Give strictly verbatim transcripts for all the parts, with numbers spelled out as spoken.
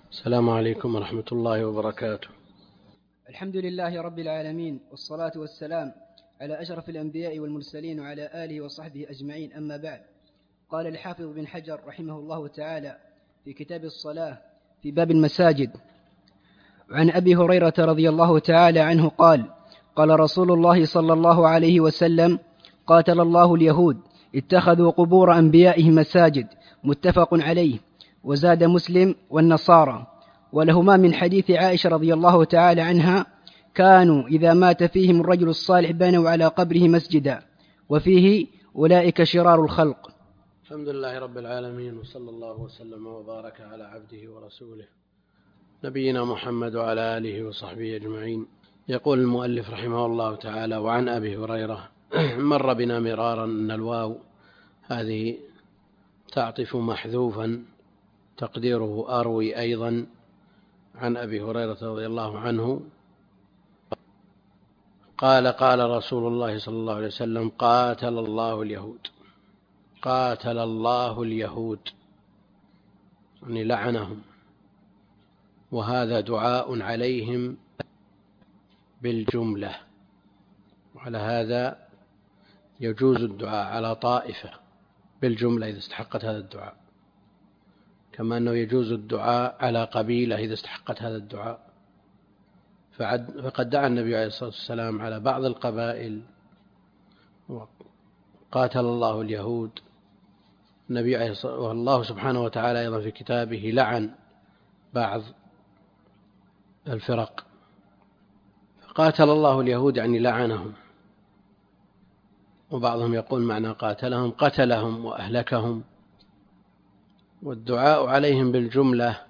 السلام عليكم ورحمة الله وبركاته. الحمد لله رب العالمين، والصلاة والسلام على أشرف الأنبياء والمرسلين وعلى آله وصحبه أجمعين، أما بعد. قال الحافظ بن حجر رحمه الله تعالى في كتاب الصلاة في باب المساجد: عن أبي هريرة رضي الله تعالى عنه قال: قال رسول الله صلى الله عليه وسلم: قاتل الله اليهود اتخذوا قبور أنبيائهم مساجد، متفق عليه. وزاد مسلم: والنصارى. ولهما من حديث عائشة رضي الله تعالى عنها: كانوا إذا مات فيهم الرجل الصالح بنوا على قبره مسجدا، وفيه أولئك شرار الخلق. الحمد لله رب العالمين، وصلى الله وسلم وبارك على عبده ورسوله نبينا محمد وعلى آله وصحبه أجمعين. يقول المؤلف رحمه الله تعالى: وعن أبي هريرة. مر بنا مرارا أن الواو هذه تعطف محذوفا تقديره أروي أيضا عن أبي هريرة رضي الله عنه قال: قال رسول الله صلى الله عليه وسلم: قاتل الله اليهود. قاتل الله اليهود يعني لعنهم، وهذا دعاء عليهم بالجملة، وعلى هذا يجوز الدعاء على طائفة بالجملة إذا استحقت هذا الدعاء، كما أنه يجوز الدعاء على قبيلة إذا استحقت هذا الدعاء. فقد دعا النبي عليه الصلاة والسلام على بعض القبائل وقاتل الله اليهود. النبي عليه الصلاة والسلام والله سبحانه وتعالى أيضا في كتابه لعن بعض الفرق. قاتل الله اليهود يعني لعنهم، وبعضهم يقول معنى قاتلهم قتلهم وأهلكهم. والدعاء عليهم بالجملة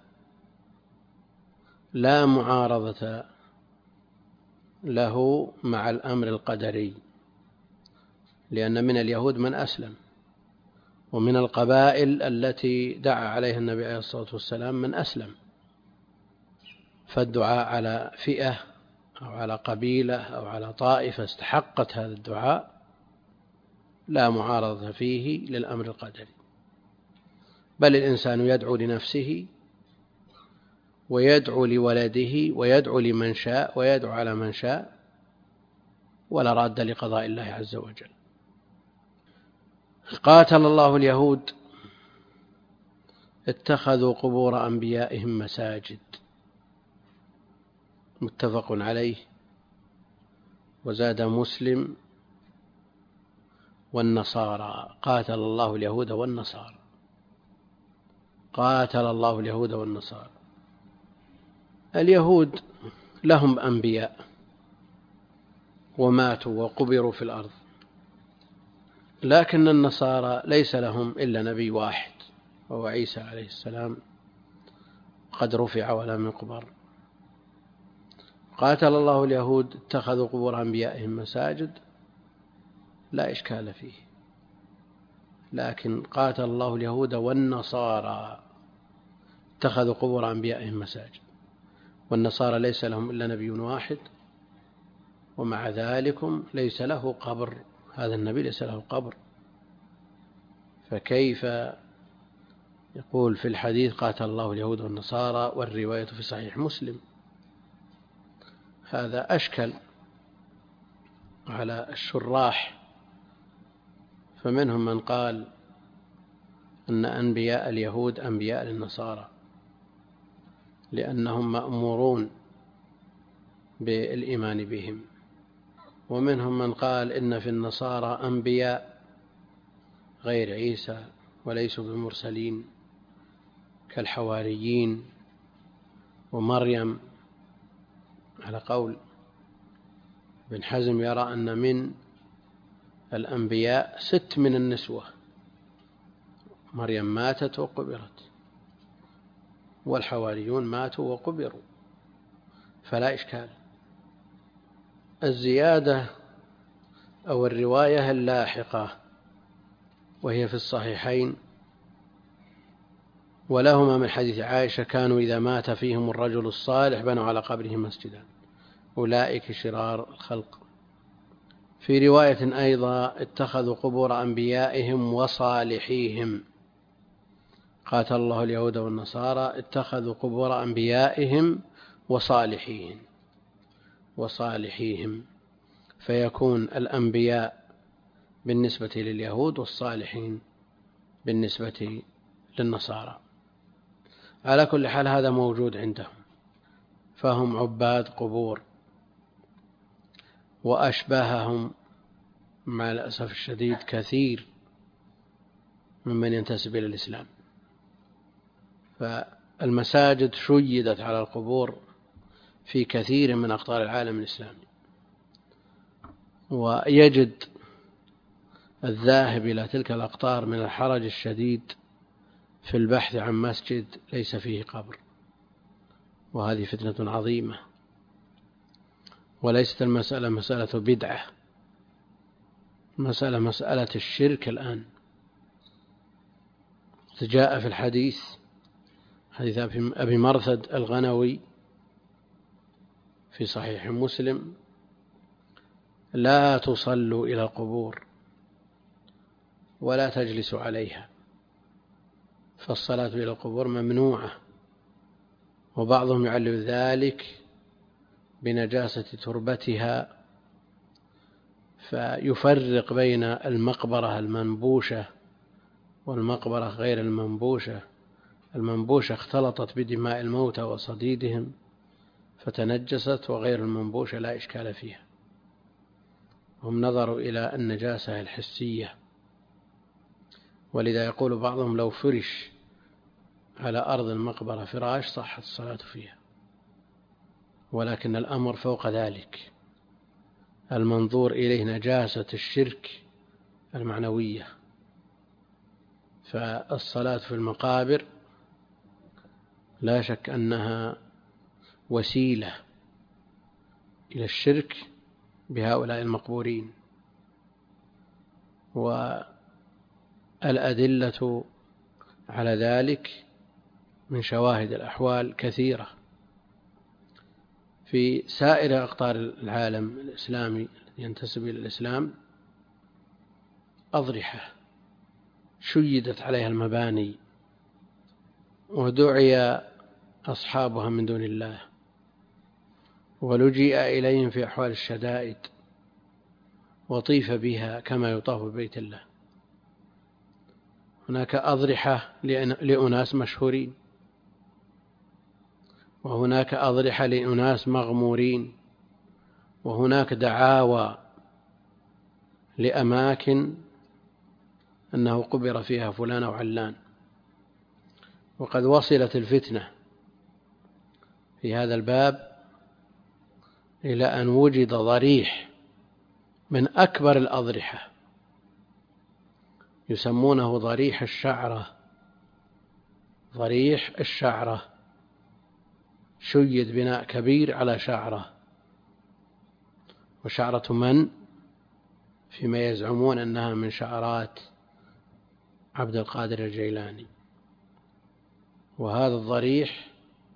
لا معارضة له مع الأمر القدري، لأن من اليهود من أسلم، ومن القبائل التي دعا عليها النبي عليه الصلاة والسلام من أسلم. فالدعاء على فئة أو على قبيلة أو على طائفة استحقت هذا الدعاء لا معارضة فيه للأمر القدري، بل الإنسان يدعو لنفسه ويدعو لولده ويدعو لمن شاء ويدعو على من شاء، ولا راد لقضاء الله عز وجل. قاتل الله اليهود اتخذوا قبور أنبيائهم مساجد، متفق عليه. وزاد مسلم: والنصارى. قاتل الله اليهود والنصارى. قاتل الله اليهود والنصارى. اليهود لهم أنبياء وماتوا وقبروا في الأرض، لكن النصارى ليس لهم إلا نبي واحد وهو عيسى عليه السلام، قد رفع ولم يقبر. قاتل الله اليهود اتخذوا قبور أنبيائهم مساجد، لا إشكال فيه، لكن قاتل الله اليهود والنصارى اتخذوا قبور أنبيائهم مساجد، والنصارى ليس لهم إلا نبي واحد، ومع ذلك ليس له قبر. هذا النبي ليس له قبر، فكيف يقول في الحديث قاتل الله اليهود والنصارى والرواية في صحيح مسلم؟ هذا أشكل على الشراح، فمنهم من قال أن أنبياء اليهود أنبياء للنصارى لأنهم مأمورون بالإيمان بهم، ومنهم من قال إن في النصارى أنبياء غير عيسى وليسوا بمرسلين كالحواريين ومريم، على قول ابن حزم يرى أن من الأنبياء ست من النسوة، مريم ماتت وقبرت، والحواريون ماتوا وقبروا، فلا إشكال. الزيادة أو الرواية اللاحقة وهي في الصحيحين: ولهما من حديث عائشة: كانوا إذا مات فيهم الرجل الصالح بنوا على قبره مسجدا، أولئك شرار الخلق. في رواية أيضا: اتخذوا قبور أنبيائهم وصالحيهم. قاتل الله اليهود والنصارى اتخذوا قبور أنبيائهم وصالحيهم وصالحيهم فيكون الأنبياء بالنسبة لليهود والصالحين بالنسبة للنصارى. على كل حال هذا موجود عندهم، فهم عباد قبور، وأشباههم مع الأسف الشديد كثير ممن ينتسب إلى الإسلام. فالمساجد شيدت على القبور في كثير من أقطار العالم الإسلامي، ويجد الذاهب إلى تلك الأقطار من الحرج الشديد في البحث عن مسجد ليس فيه قبر، وهذه فتنة عظيمة، وليست المسألة مسألة بدعة، مسألة مسألة الشرك الآن. جاء في الحديث حديث أبي مرثد الغنوي في صحيح مسلم: لا تصلوا إلى القبور ولا تجلسوا عليها، فالصلاة إلى القبور ممنوعة. وبعضهم يعلل ذلك بنجاسة تربتها، فيفرق بين المقبرة المنبوشة والمقبرة غير المنبوشة. المنبوشة اختلطت بدماء الموتى وصديدهم فتنجست، وغير المنبوشة لا إشكال فيها. هم نظروا إلى النجاسة الحسية، ولذا يقول بعضهم لو فرش على أرض المقبرة فراش صحت الصلاة فيها، ولكن الأمر فوق ذلك، المنظور إليه نجاسة الشرك المعنوية. فالصلاة في المقابر لا شك أنها وسيلة إلى الشرك بهؤلاء المقبورين، والأدلة على ذلك من شواهد الأحوال كثيرة. في سائر أقطار العالم الإسلامي ينتسب إلى الإسلام أضرحة شيدت عليها المباني ودعي أصحابها من دون الله، ولجئ إليهم في أحوال الشدائد، وطيف بها كما يطاف ببيت الله. هناك أضرحة لأناس مشهورين، وهناك أضرحة لأناس مغمورين، وهناك دعاوى لأماكن أنه قبر فيها فلان أو علان. وقد وصلت الفتنة في هذا الباب إلى أن وجد ضريح من أكبر الأضرحة يسمونه ضريح الشعرة. ضريح الشعرة شيد بناء كبير على شعرة، وشعرة من؟ فيما يزعمون أنها من شعرات عبد القادر الجيلاني. وهذا الضريح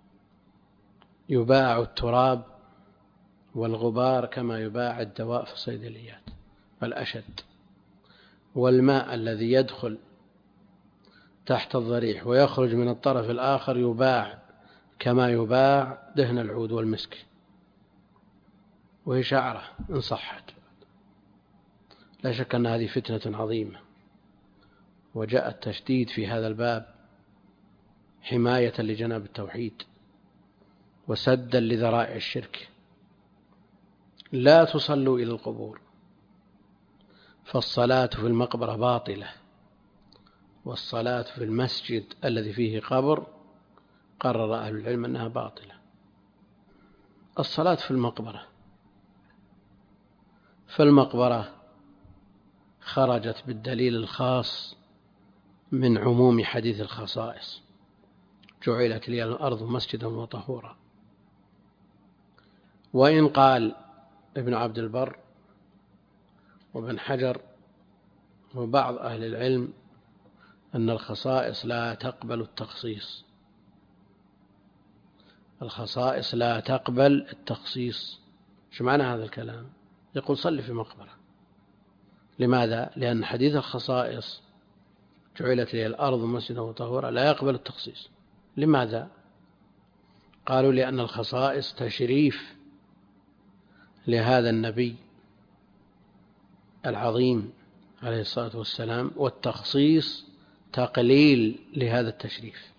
يباع التراب والغبار كما يباع الدواء في الصيدليات والأشد، والماء الذي يدخل تحت الضريح ويخرج من الطرف الآخر يباع كما يباع دهن العود والمسك، وهي شعرة إن صحت. لا شك أن هذه فتنة عظيمة، وجاء التشديد في هذا الباب حماية لجناب التوحيد وسدا لذرائع الشرك. لا تصلوا إلى القبور، فالصلاة في المقبرة باطلة، والصلاة في المسجد الذي فيه قبر قرر أهل العلم أنها باطلة. الصلاة في المقبرة فالمقبرة خرجت بالدليل الخاص من عموم حديث الخصائص: جعلت لي الأرض مسجدا وطهورا. وإن قال ابن عبد البر وابن حجر وبعض أهل العلم أن الخصائص لا تقبل التخصيص، الخصائص لا تقبل التخصيص. شو معنى هذا الكلام؟ يقول صل في مقبرة. لماذا؟ لأن حديث الخصائص جعلت لي الأرض مسجدا وطهورا لا يقبل التخصيص. لماذا؟ قالوا لأن الخصائص تشريف لهذا النبي العظيم عليه الصلاة والسلام، والتخصيص تقليل لهذا التشريف،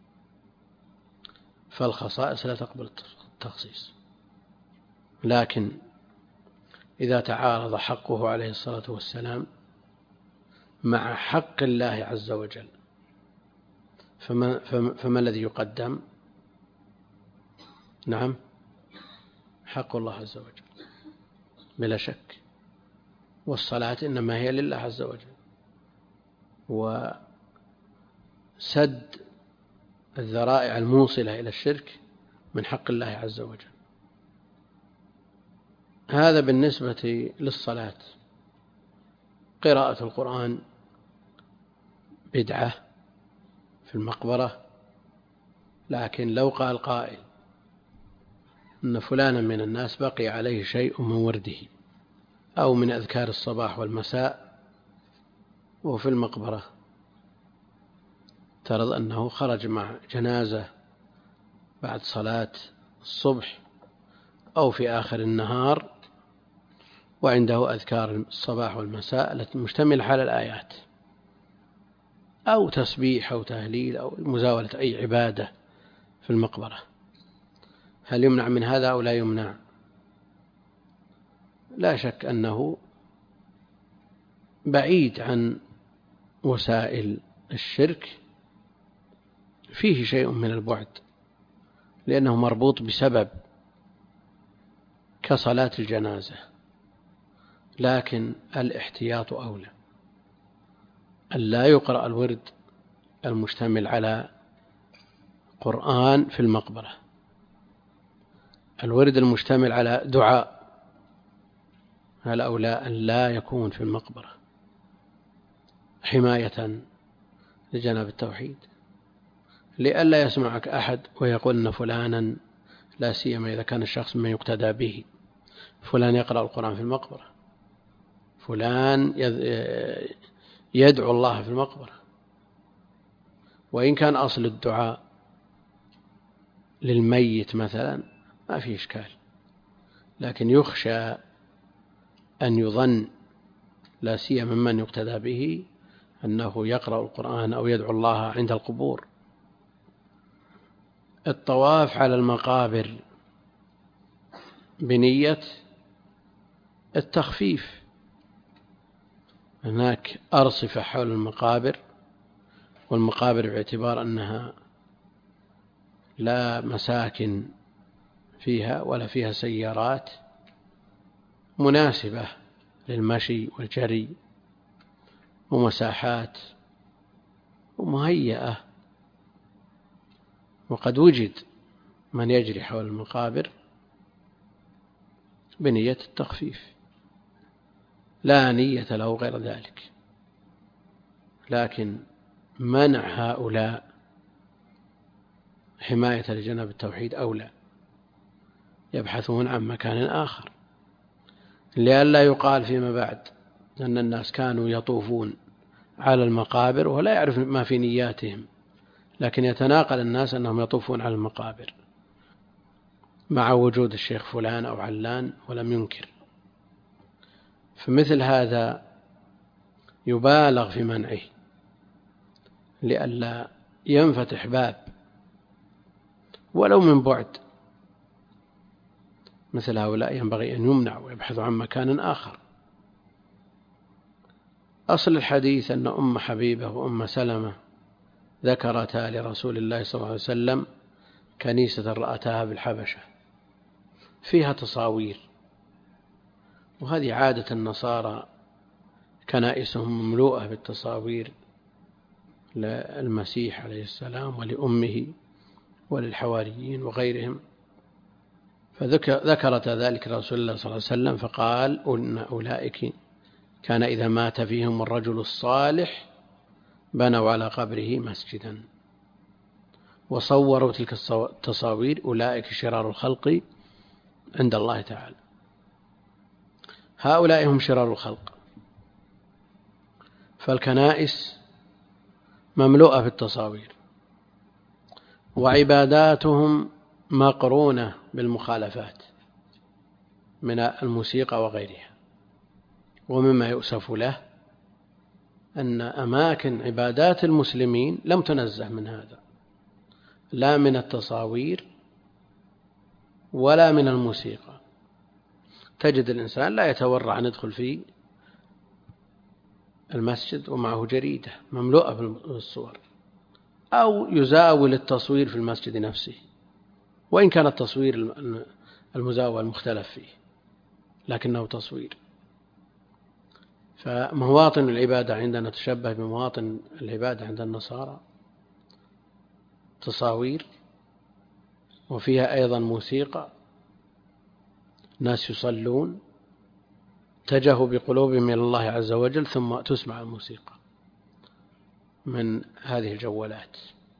فالخصائص لا تقبل التخصيص. لكن إذا تعارض حقه عليه الصلاة والسلام مع حق الله عز وجل فما, فما الذي يقدم؟ نعم، حق الله عز وجل بلا شك، والصلاة إنما هي لله عز وجل، وسد الذرائع الموصلة إلى الشرك من حق الله عز وجل. هذا بالنسبة للصلاة. قراءة القرآن بدعة في المقبرة، لكن لو قال قائل أن فلانا من الناس بقي عليه شيء من ورده أو من أذكار الصباح والمساء وفي المقبرة، ترى أنه خرج مع جنازة بعد صلاة الصبح أو في آخر النهار وعنده أذكار الصباح والمساء التي مشتملة على الآيات، أو تسبيح أو تهليل أو مزاولة أي عبادة في المقبرة، هل يمنع من هذا أو لا يمنع؟ لا شك أنه بعيد عن وسائل الشرك، فيه شيء من البعد لأنه مربوط بسبب كصلاة الجنازة، لكن الاحتياط أولى، ألا يقرأ الورد المشتمل على قرآن في المقبرة. الورد المشتمل على دعاء هل أولى أن لا يكون في المقبرة حماية لجناب التوحيد، لئلا يسمعك أحد ويقول أن فلانا، لا سيما إذا كان الشخص من يقتدى به، فلان يقرأ القرآن في المقبرة، فلان يدعو الله في المقبرة، وإن كان أصل الدعاء للميت مثلا ما فيه إشكال، لكن يخشى أن يظن لا سيما ممن يقتدى به أنه يقرأ القرآن أو يدعو الله عند القبور. الطواف على المقابر بنية التخفيف، هناك أرصفة حول المقابر، والمقابر باعتبار أنها لا مساكن فيها ولا فيها سيارات مناسبة للمشي والجري، ومساحات ومهيئة، وقد وجد من يجري حول المقابر بنية التخفيف لا نية له غير ذلك. لكن منع هؤلاء حماية لجناب التوحيد أولى، يبحثون عن مكان آخر، لئلا يقال فيما بعد أن الناس كانوا يطوفون على المقابر ولا يعرف ما في نياتهم، لكن يتناقل الناس أنهم يطوفون على المقابر مع وجود الشيخ فلان أو علان ولم ينكر. فمثل هذا يبالغ في منعه لئلا ينفتح باب ولو من بعد. مثل هؤلاء ينبغي أن يمنع ويبحث عن مكان آخر. أصل الحديث أن أم حبيبة وأم سلمة ذكرتا لرسول الله صلى الله عليه وسلم كنيسة رأتها بالحبشة فيها تصاوير، وهذه عادة النصارى، كنائسهم مملوءة بالتصاوير للمسيح عليه السلام ولأمه وللحواريين وغيرهم، فذكرت ذلك رسول الله صلى الله عليه وسلم فقال أن أولئك كان إذا مات فيهم الرجل الصالح بنوا على قبره مسجدا وصوروا تلك التصاوير، أولئك شرار الخلق عند الله تعالى. هؤلاء هم شرار الخلق. فالكنائس مملوءة بالتصاوير، وعباداتهم مقرونة بالمخالفات من الموسيقى وغيرها. ومما يؤسف له أن أماكن عبادات المسلمين لم تنزه من هذا، لا من التصاوير ولا من الموسيقى. تجد الإنسان لا يتورع أن يدخل في المسجد ومعه جريدة مملوءة بالصور، أو يزاول التصوير في المسجد نفسه، وإن كان التصوير المزاول مختلف فيه لكنه تصوير. فمواطن العبادة عندنا تشبه بمواطن العبادة عند النصارى، تصاوير وفيها أيضا موسيقى، ناس يصلون اتجهوا بقلوبهم إلى الله عز وجل ثم تسمع الموسيقى من هذه الجوالات.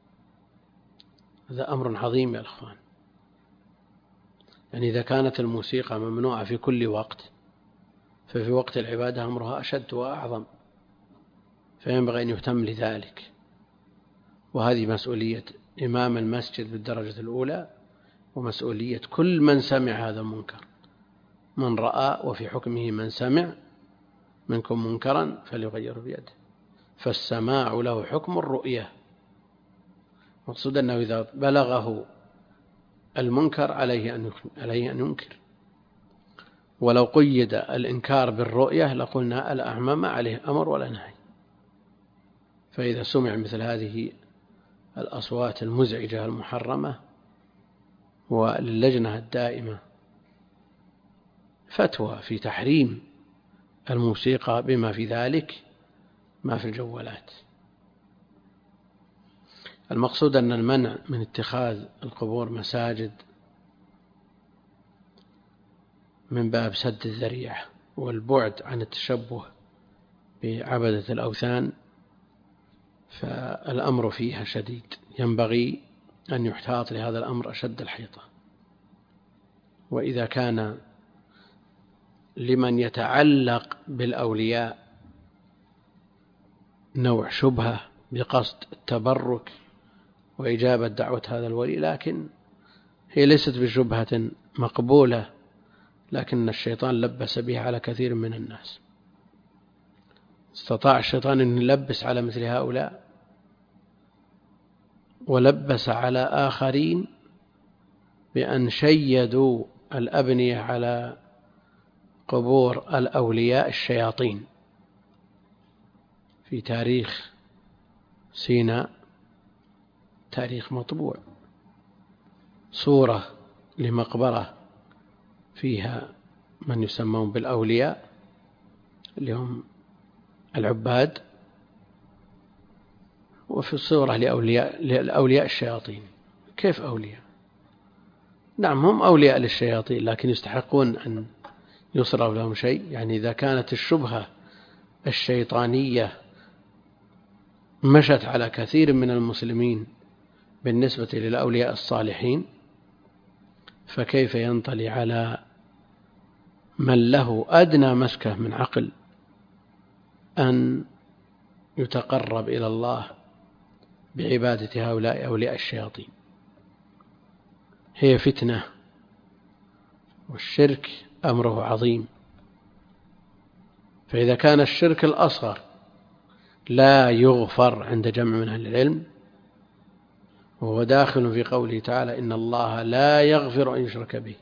هذا أمر عظيم يا أخوان. يعني إذا كانت الموسيقى ممنوعة في كل وقت، ففي وقت العبادة أمرها أشد وأعظم، فينبغي أن يهتم لذلك. وهذه مسؤولية إمام المسجد بالدرجة الأولى، ومسؤولية كل من سمع هذا المنكر، من رأى وفي حكمه من سمع منكم منكرا فليغيره بيده، فالسماع له حكم الرؤية. مقصود أنه إذا بلغه المنكر عليه أن عليه أن ينكر. ولو قيد الإنكار بالرؤية لقلنا الأعمى ما عليه أمر ولا نهي. فإذا سمع مثل هذه الأصوات المزعجة المحرمة، وللجنة الدائمة فتوى في تحريم الموسيقى بما في ذلك ما في الجوالات. المقصود أن المنع من اتخاذ القبور مساجد من باب سد الذريعة والبعد عن التشبه بعبدة الأوثان، فالأمر فيها شديد، ينبغي أن يحتاط لهذا الأمر أشد الحيطة. وإذا كان لمن يتعلق بالأولياء نوع شبهة بقصد التبرك وإجابة دعوة هذا الولي، لكن هي ليست بشبهة مقبولة، لكن الشيطان لبس بها على كثير من الناس. استطاع الشيطان أن يلبس على مثل هؤلاء، ولبس على آخرين بأن شيدوا الأبنية على قبور الأولياء الشياطين. في تاريخ سيناء، تاريخ مطبوع، صورة لمقبرة فيها من يسمون بالأولياء اللي هم العباد، وفي صورة لأولياء, لأولياء الشياطين. كيف أولياء؟ نعم هم أولياء للشياطين، لكن يستحقون أن يصرف لهم شيء. يعني إذا كانت الشبهة الشيطانية مشت على كثير من المسلمين بالنسبة للأولياء الصالحين، فكيف ينطلي على من له أدنى مسكة من عقل أن يتقرب إلى الله بعبادة هؤلاء أولياء الشياطين؟ هي فتنة، والشرك أمره عظيم. فإذا كان الشرك الأصغر لا يغفر عند جمع من أهل العلم، وهو داخل في قوله تعالى إن الله لا يغفر أن يشرك به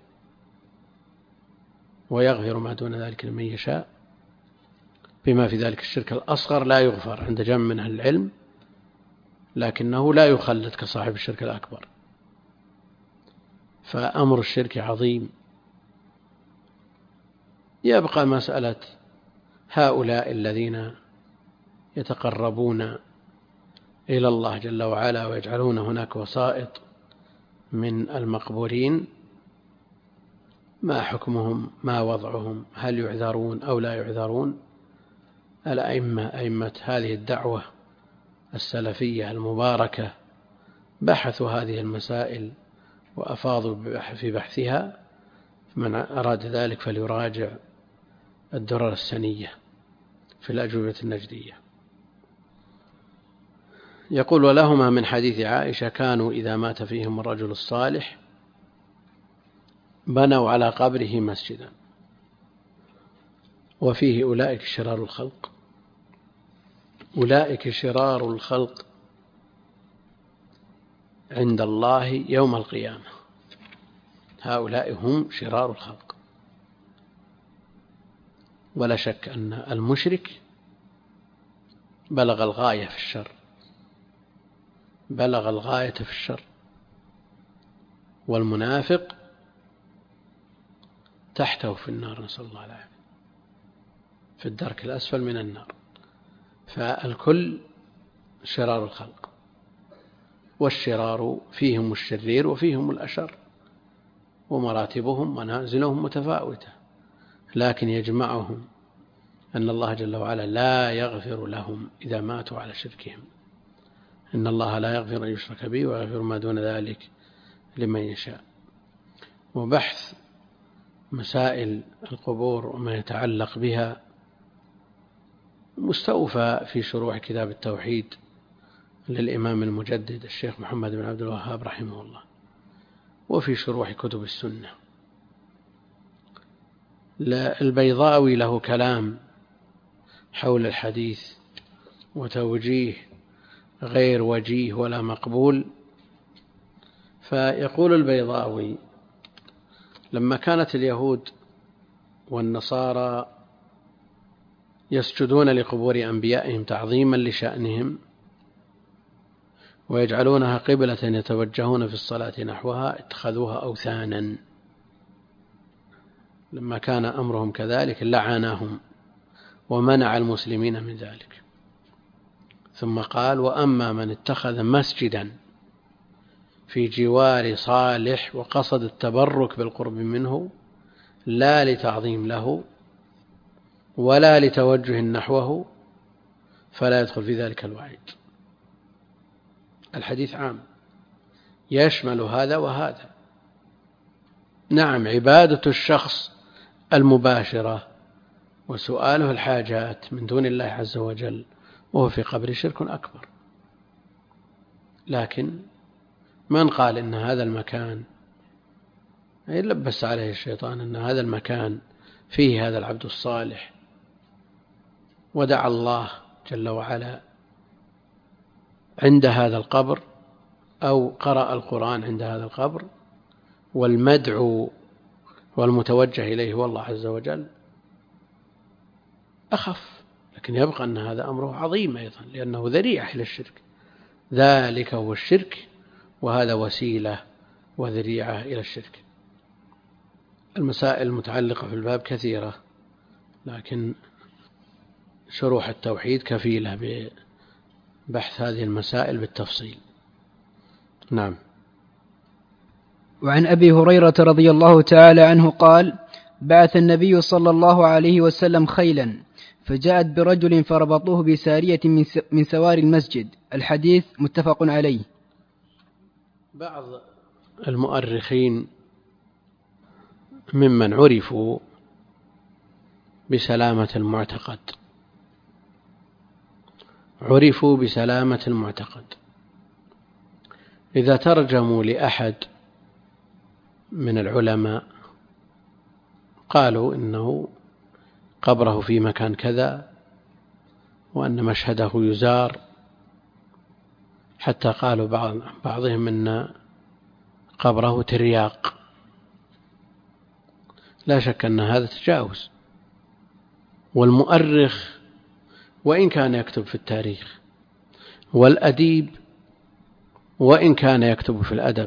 ويغفر ما دون ذلك لمن يشاء، بما في ذلك الشرك الأصغر لا يغفر عند جمع من أهل العلم، لكنه لا يخلد كصاحب الشرك الأكبر. فأمر الشرك عظيم. يبقى مسألة هؤلاء الذين يتقربون إلى الله جل وعلا ويجعلون هناك وسائط من المقبورين، ما حكمهم؟ ما وضعهم؟ هل يعذرون أو لا يعذرون؟ الأئمة أئمة هذه الدعوة السلفية المباركة بحثوا هذه المسائل وأفاضوا في بحثها، من أراد ذلك فليراجع الدرر السنية في الأجوبة النجدية. يقول ولهما من حديث عائشة كانوا إذا مات فيهم الرجل الصالح بنوا على قبره مسجدا، وفيه أولئك شرار الخلق. أولئك شرار الخلق عند الله يوم القيامة، هؤلاء هم شرار الخلق. ولا شك أن المشرك بلغ الغاية في الشر، بلغ الغاية في الشر، والمنافق تحته في النار، نسأل الله العافية، في الدرك الأسفل من النار. فالكل شرار الخلق، والشرار فيهم الشرير وفيهم الأشر، ومراتبهم منازلهم متفاوتة، لكن يجمعهم أن الله جل وعلا لا يغفر لهم إذا ماتوا على شركهم. إن الله لا يغفر أن يشرك به ويغفر ما دون ذلك لمن يشاء. وبحث مسائل القبور وما يتعلق بها مستوفى في شروح كتاب التوحيد للإمام المجدد الشيخ محمد بن عبد الوهاب رحمه الله، وفي شروح كتب السنة. البيضاوي له كلام حول الحديث وتوجيه غير وجيه ولا مقبول. فيقول البيضاوي: لما كانت اليهود والنصارى يسجدون لقبور أنبيائهم تعظيما لشأنهم ويجعلونها قبلة يتوجهون في الصلاة نحوها، اتخذوها أوثانا. لما كان أمرهم كذلك لعناهم ومنع المسلمين من ذلك. ثم قال: وأما من اتخذ مسجدا في جوار صالح وقصد التبرك بالقرب منه لا لتعظيم له ولا لتوجه نحوه فلا يدخل في ذلك الوعيد. الحديث عام يشمل هذا وهذا. نعم، عبادة الشخص المباشرة وسؤاله الحاجات من دون الله عز وجل وهو في قبر شرك أكبر، لكن من قال إن هذا المكان يلبس عليه الشيطان أن هذا المكان فيه هذا العبد الصالح ودعا الله جل وعلا عند هذا القبر أو قرأ القرآن عند هذا القبر، والمدعو والمتوجه إليه هو الله عز وجل، أخف. لكن يبقى أن هذا أمره عظيم أيضا، لأنه ذريعة إلى الشرك. ذلك هو الشرك، وهذا وسيلة وذريعة إلى الشرك. المسائل المتعلقة في الباب كثيرة، لكن شروح التوحيد كفيلة ببحث هذه المسائل بالتفصيل. نعم. وعن أبي هريرة رضي الله تعالى عنه قال: بعث النبي صلى الله عليه وسلم خيلا فجاءت برجل فربطوه بسارية من سوار المسجد. الحديث متفق عليه. بعض المؤرخين ممن عرفوا بسلامة المعتقد عرفوا بسلامة المعتقد إذا ترجموا لأحد من العلماء قالوا إنه قبره في مكان كذا وأن مشهده يزار، حتى قالوا بعض بعضهم إن قبره ترياق. لا شك أن هذا تجاوز. والمؤرخ وإن كان يكتب في التاريخ، والأديب وإن كان يكتب في الأدب،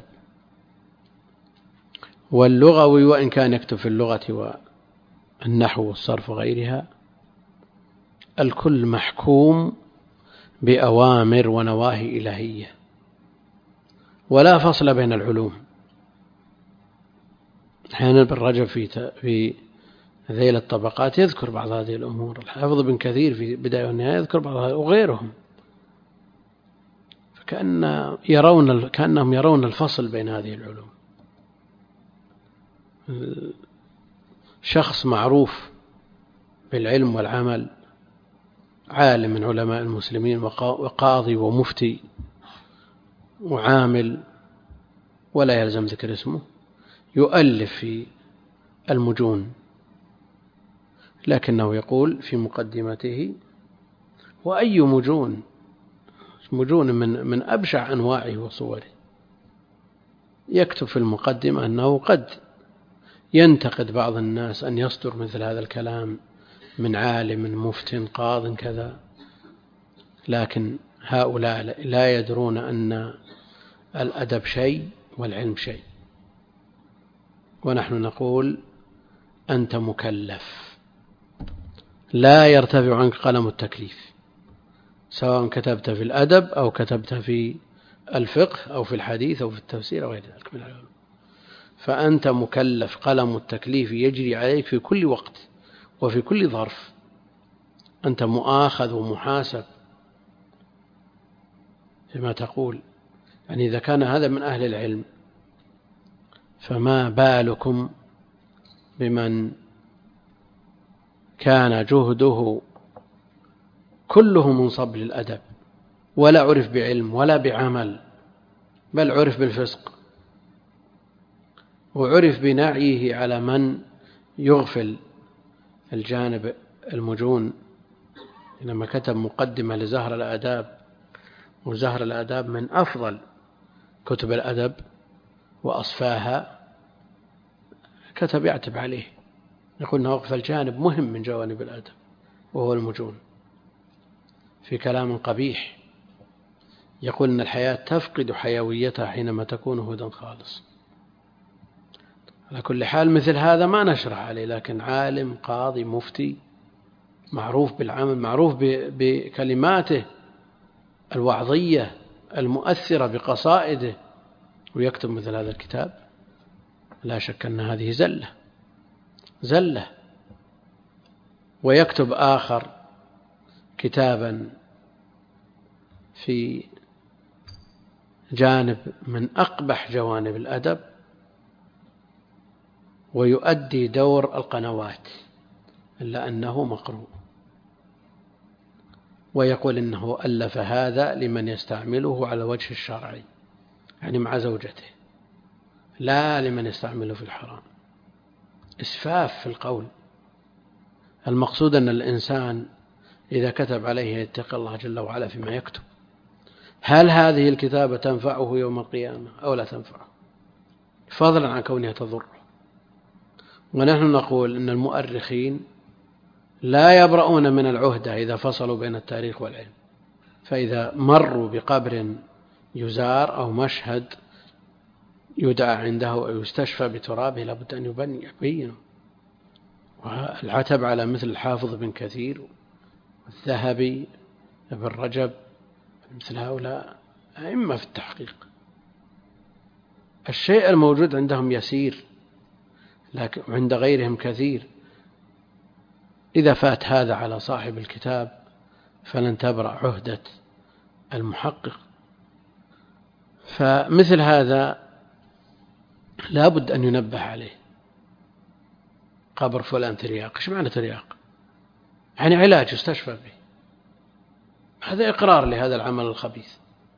واللغوي وإن كان يكتب في اللغة والنحو والصرف وغيرها، الكل محكوم بأوامر ونواهي إلهية، ولا فصل بين العلوم. أحيانا ابن رجب في في ذيل الطبقات يذكر بعض هذه الأمور، الحافظ بن كثير في بداية والنهاية يذكر بعض هذه، وغيرهم، فكأن يرون كأنهم يرون الفصل بين هذه العلوم. شخص معروف بالعلم والعمل عالم من علماء المسلمين وقاضي ومفتي وعامل ولا يلزم ذكر اسمه يؤلف في المجون، لكنه يقول في مقدمته: وأي مجون؟ مجون من من أبشع أنواعه وصوره. يكتب في المقدمة أنه قد ينتقد بعض الناس أن يصدر مثل هذا الكلام من عالم مفت قاض كذا، لكن هؤلاء لا يدرون أن الأدب شيء والعلم شيء. ونحن نقول: أنت مكلف، لا يرتفع عنك قلم التكليف، سواء كتبت في الأدب أو كتبت في الفقه أو في الحديث أو في التفسير أو غير ذلك من العلوم، فأنت مكلف، قلم التكليف يجري عليك في كل وقت وفي كل ظرف، أنت مؤاخذ ومحاسب فيما تقول. يعني إذا كان هذا من أهل العلم، فما بالكم بمن كان جهده كله منصب للأدب، ولا عرف بعلم ولا بعمل، بل عرف بالفسق، وعرف بنعيه على من يغفل الجانب المجون. لما كتب مقدمة لزهر الآداب، وزهر الآداب من أفضل كتب الأدب وأصفاها، كتب يعتب عليه، يقول أنه أغفل جانب مهم من جوانب الأدب وهو المجون، في كلام قبيح، يقول أن الحياة تفقد حيويتها حينما تكون هدى خالص. على كل حال مثل هذا ما نشرح عليه، لكن عالم قاضي مفتي معروف بالعمل، معروف بكلماته الوعظية المؤثرة بقصائده، ويكتب مثل هذا الكتاب، لا شك أن هذه زلة زلة. ويكتب آخر كتابا في جانب من أقبح جوانب الأدب، ويؤدي دور القنوات، إلا أنه مقروء، ويقول إنه ألف هذا لمن يستعمله على وجه الشرعي، يعني مع زوجته، لا لمن يستعمله في الحرام. إسفاف في القول. المقصود أن الإنسان إذا كتب عليه يتقي الله جل وعلا فيما يكتب. هل هذه الكتابة تنفعه يوم القيامة أو لا تنفعه، فضلا عن كونها تضره؟ ونحن نقول إن المؤرخين لا يبرؤون من العهدة إذا فصلوا بين التاريخ والعلم، فإذا مروا بقبر يزار أو مشهد يدعى عنده أو يستشفى بترابه لابد أن يبينوا. والعتب على مثل الحافظ بن كثير والذهبي ابن رجب، مثل هؤلاء أئمة في التحقيق، الشيء الموجود عندهم يسير لكن عند غيرهم كثير. إذا فات هذا على صاحب الكتاب فلن تبرأ عهدة المحقق. فمثل هذا لا بد أن ينبه عليه. قبر فلان ترياق، إيش معنى ترياق؟ يعني علاج يستشفى به، هذا إقرار لهذا العمل الخبيث.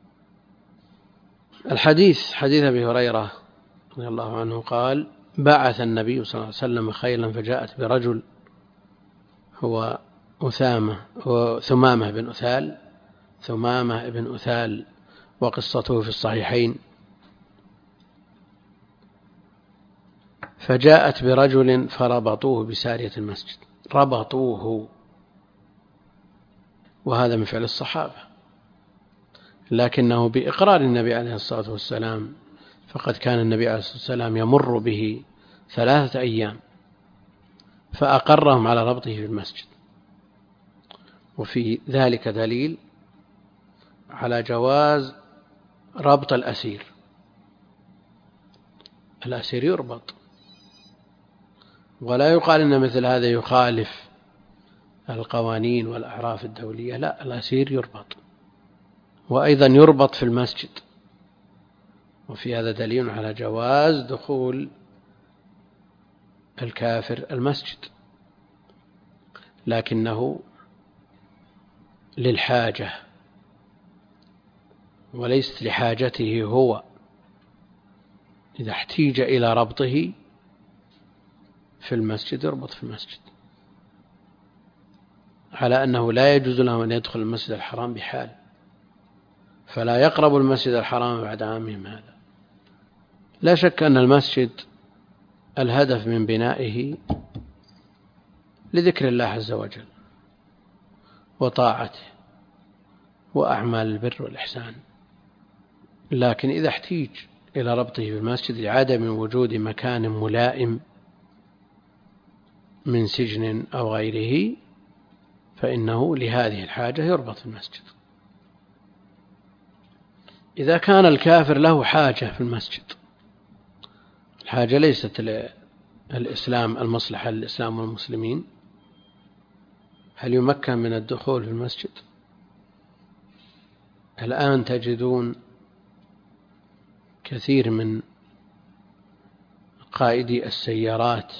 الحديث حديث أبي هريرة رضي الله عنه قال: بعث النبي صلى الله عليه وسلم خيلا فجاءت برجل هو أثامة وثمامة بن أثال ثمامة بن أثال وقصته في الصحيحين. فجاءت برجل فربطوه بسارية المسجد، ربطوه، وهذا من فعل الصحابة، لكنه بإقرار النبي عليه الصلاة والسلام، فقد كان النبي عليه الصلاة والسلام يمر به ثلاثة أيام فأقرهم على ربطه في المسجد. وفي ذلك دليل على جواز ربط الأسير. الأسير يربط، ولا يقال إن مثل هذا يخالف القوانين والأعراف الدولية، لا، الأسير يربط، وأيضا يربط في المسجد. وفي هذا دليل على جواز دخول الكافر المسجد، لكنه للحاجة وليست لحاجته هو، إذا احتيج إلى ربطه في المسجد يربط في المسجد، على أنه لا يجوز له أن يدخل المسجد الحرام بحال، فلا يقرب المسجد الحرام بعد عامهم هذا. لا شك أن المسجد الهدف من بنائه لذكر الله عز وجل وطاعته وأعمال البر والإحسان، لكن إذا احتيج إلى ربطه في المسجد لعدم وجود مكان ملائم من سجن أو غيره فإنه لهذه الحاجة يربط في المسجد. إذا كان الكافر له حاجة في المسجد، الحاجة ليست للإسلام المصلحة للإسلام والمسلمين، هل يمكن من الدخول في المسجد؟ الآن تجدون كثير من قائدي السيارات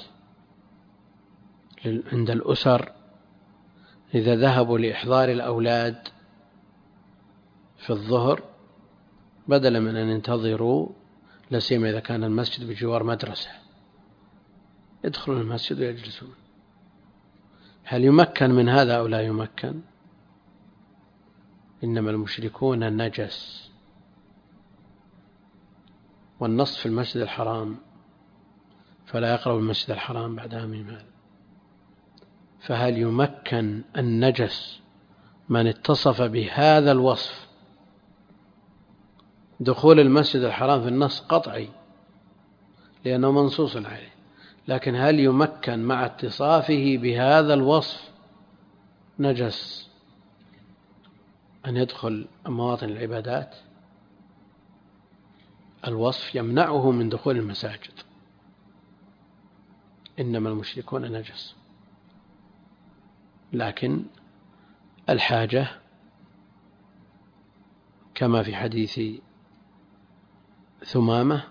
عند الأسر إذا ذهبوا لإحضار الأولاد في الظهر بدلا من أن ينتظروا، لا سيما إذا كان المسجد بجوار مدرسة، يدخلون المسجد ويجلسون. هل يمكن من هذا أو لا يمكن؟ إنما المشركون نجس، والنص في المسجد الحرام فلا يقرب المسجد الحرام بعد عامهم هذا. فهل يمكن النجس من اتصف بهذا الوصف دخول المسجد الحرام؟ في النص قطعي لأنه منصوص عليه، لكن هل يمكن مع اتصافه بهذا الوصف نجس أن يدخل مواطن العبادات؟ الوصف يمنعه من دخول المساجد. إنما المشركون نجس، لكن الحاجة كما في حديث ثمامة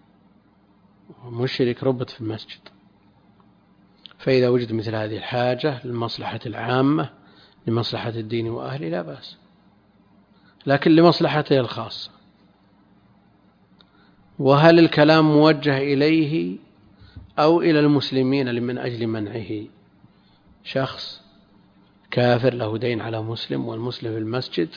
مشرك ربط في المسجد، فإذا وجد مثل هذه الحاجة للمصلحة العامة لمصلحة الدين وأهله لا بأس، لكن لمصلحته الخاصة. وهل الكلام موجه إليه أو إلى المسلمين من أجل منعه؟ شخص كافر له دين على مسلم والمسلم في المسجد،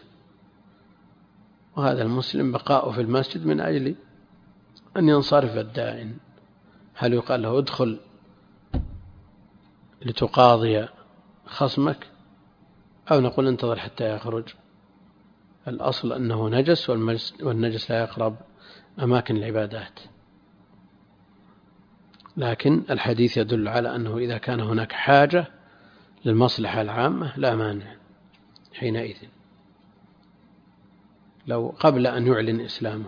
وهذا المسلم بقاؤه في المسجد من أجل أن ينصرف الدائن، هل يقال له ادخل لتقاضي خصمك أو نقول انتظر حتى يخرج؟ الأصل أنه نجس، والنجس لا يقرب أماكن العبادات، لكن الحديث يدل على أنه إذا كان هناك حاجة للمصلحة العامة لا مانع حينئذ. لو قبل أن يعلن إسلامه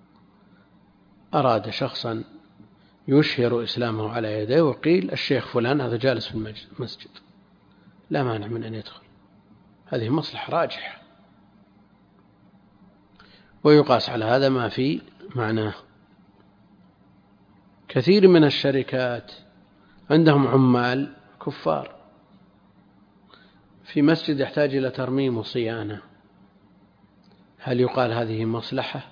أراد شخصا يشهر إسلامه على يديه وقيل الشيخ فلان هذا جالس في المسجد، لا مانع من أن يدخل، هذه مصلحة راجحة. ويقاس على هذا ما في معناه. كثير من الشركات عندهم عمال كفار في مسجد يحتاج إلى ترميم وصيانة، هل يقال هذه مصلحة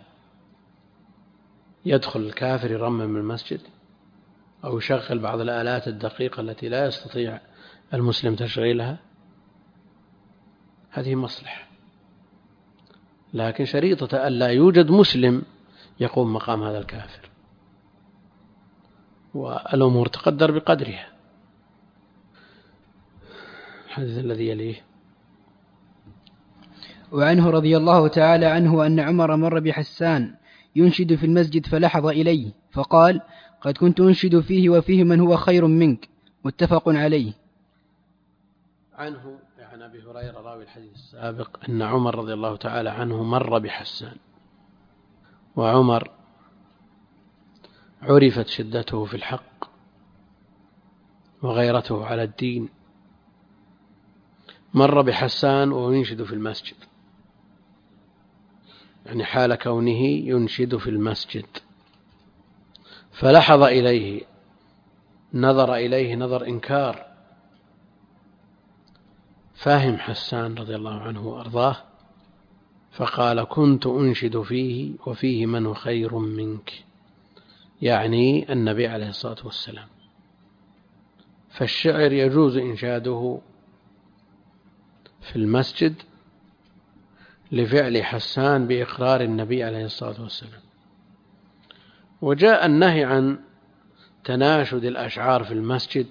يدخل الكافر يرمم المسجد أو يشغل بعض الآلات الدقيقة التي لا يستطيع المسلم تشغيلها؟ هذه مصلحة، لكن شريطة أن لا يوجد مسلم يقوم مقام هذا الكافر، والأمور تقدر بقدرها. الحديث الذي يليه: وعنه رضي الله تعالى عنه أن عمر مر بحسان ينشد في المسجد فلحظ إليه فقال: قد كنت أنشد فيه وفيه من هو خير منك، متفق عليه. عنه عن أبي هريرة راوي الحديث السابق أن عمر رضي الله تعالى عنه مر بحسان، وعمر عرفت شدته في الحق وغيرته على الدين، مر بحسان وينشد في المسجد، يعني حال كونه ينشد في المسجد، فلحظ إليه، نظر إليه نظر إنكار، فهم حسان رضي الله عنه وأرضاه فقال كنت أنشد فيه وفيه من خير منك، يعني النبي عليه الصلاة والسلام. فالشعر يجوز إنشاده في المسجد لفعل حسان بإقرار النبي عليه الصلاة والسلام. وجاء النهي عن تناشد الأشعار في المسجد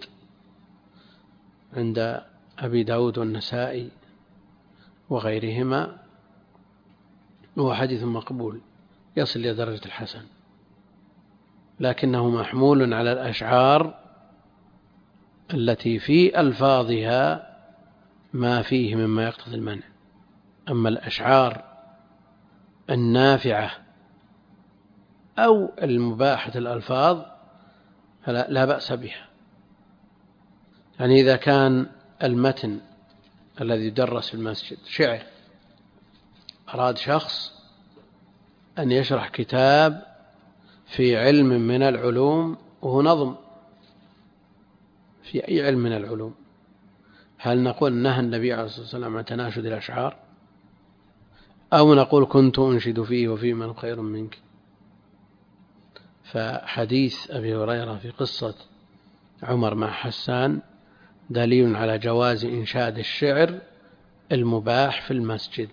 عند أبي داود والنسائي وغيرهما، وهو حديث مقبول يصل إلى درجة الحسن، لكنه محمول على الأشعار التي في ألفاظها ما فيه مما يقتضي المنع. أما الأشعار النافعة أو المباحة الألفاظ فلا لا بأس بها. يعني إذا كان المتن الذي يدرس في المسجد شعر، أراد شخص أن يشرح كتاب في علم من العلوم وهو نظم في أي علم من العلوم، هل نقول نهى النبي عليه الصلاة والسلام عن تناشد الأشعار، أو نقول كنت أنشد فيه وفيه من خير منك؟ فحديث أبي هريرة في قصة عمر مع حسان دليل على جواز إنشاد الشعر المباح في المسجد،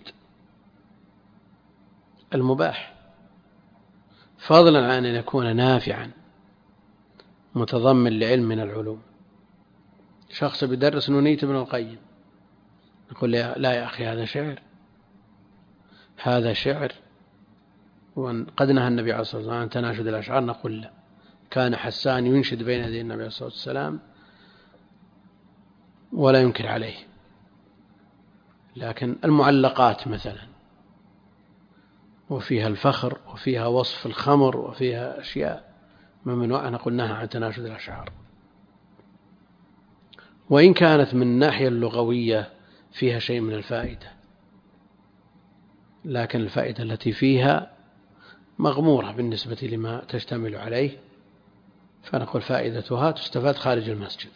المباح، فضلا عن أن يكون نافعا متضمن لعلم من العلوم. شخص بيدرس نونية ابن القيم، يقول لا يا أخي هذا شعر، هذا شعر، وقد نهى النبي عليه الصلاة والسلام عن تناشد الأشعار، نقول لا، كان حسان ينشد بين يدي النبي عليه الصلاة والسلام ولا ينكر عليه. لكن المعلقات مثلا وفيها الفخر وفيها وصف الخمر وفيها أشياء ممنوعة، نقول نهى عن تناشد الأشعار، وإن كانت من الناحية اللغوية فيها شيء من الفائدة، لكن الفائدة التي فيها مغمورة بالنسبة لما تشتمل عليه، فنقول فائدتها تستفاد خارج المسجد.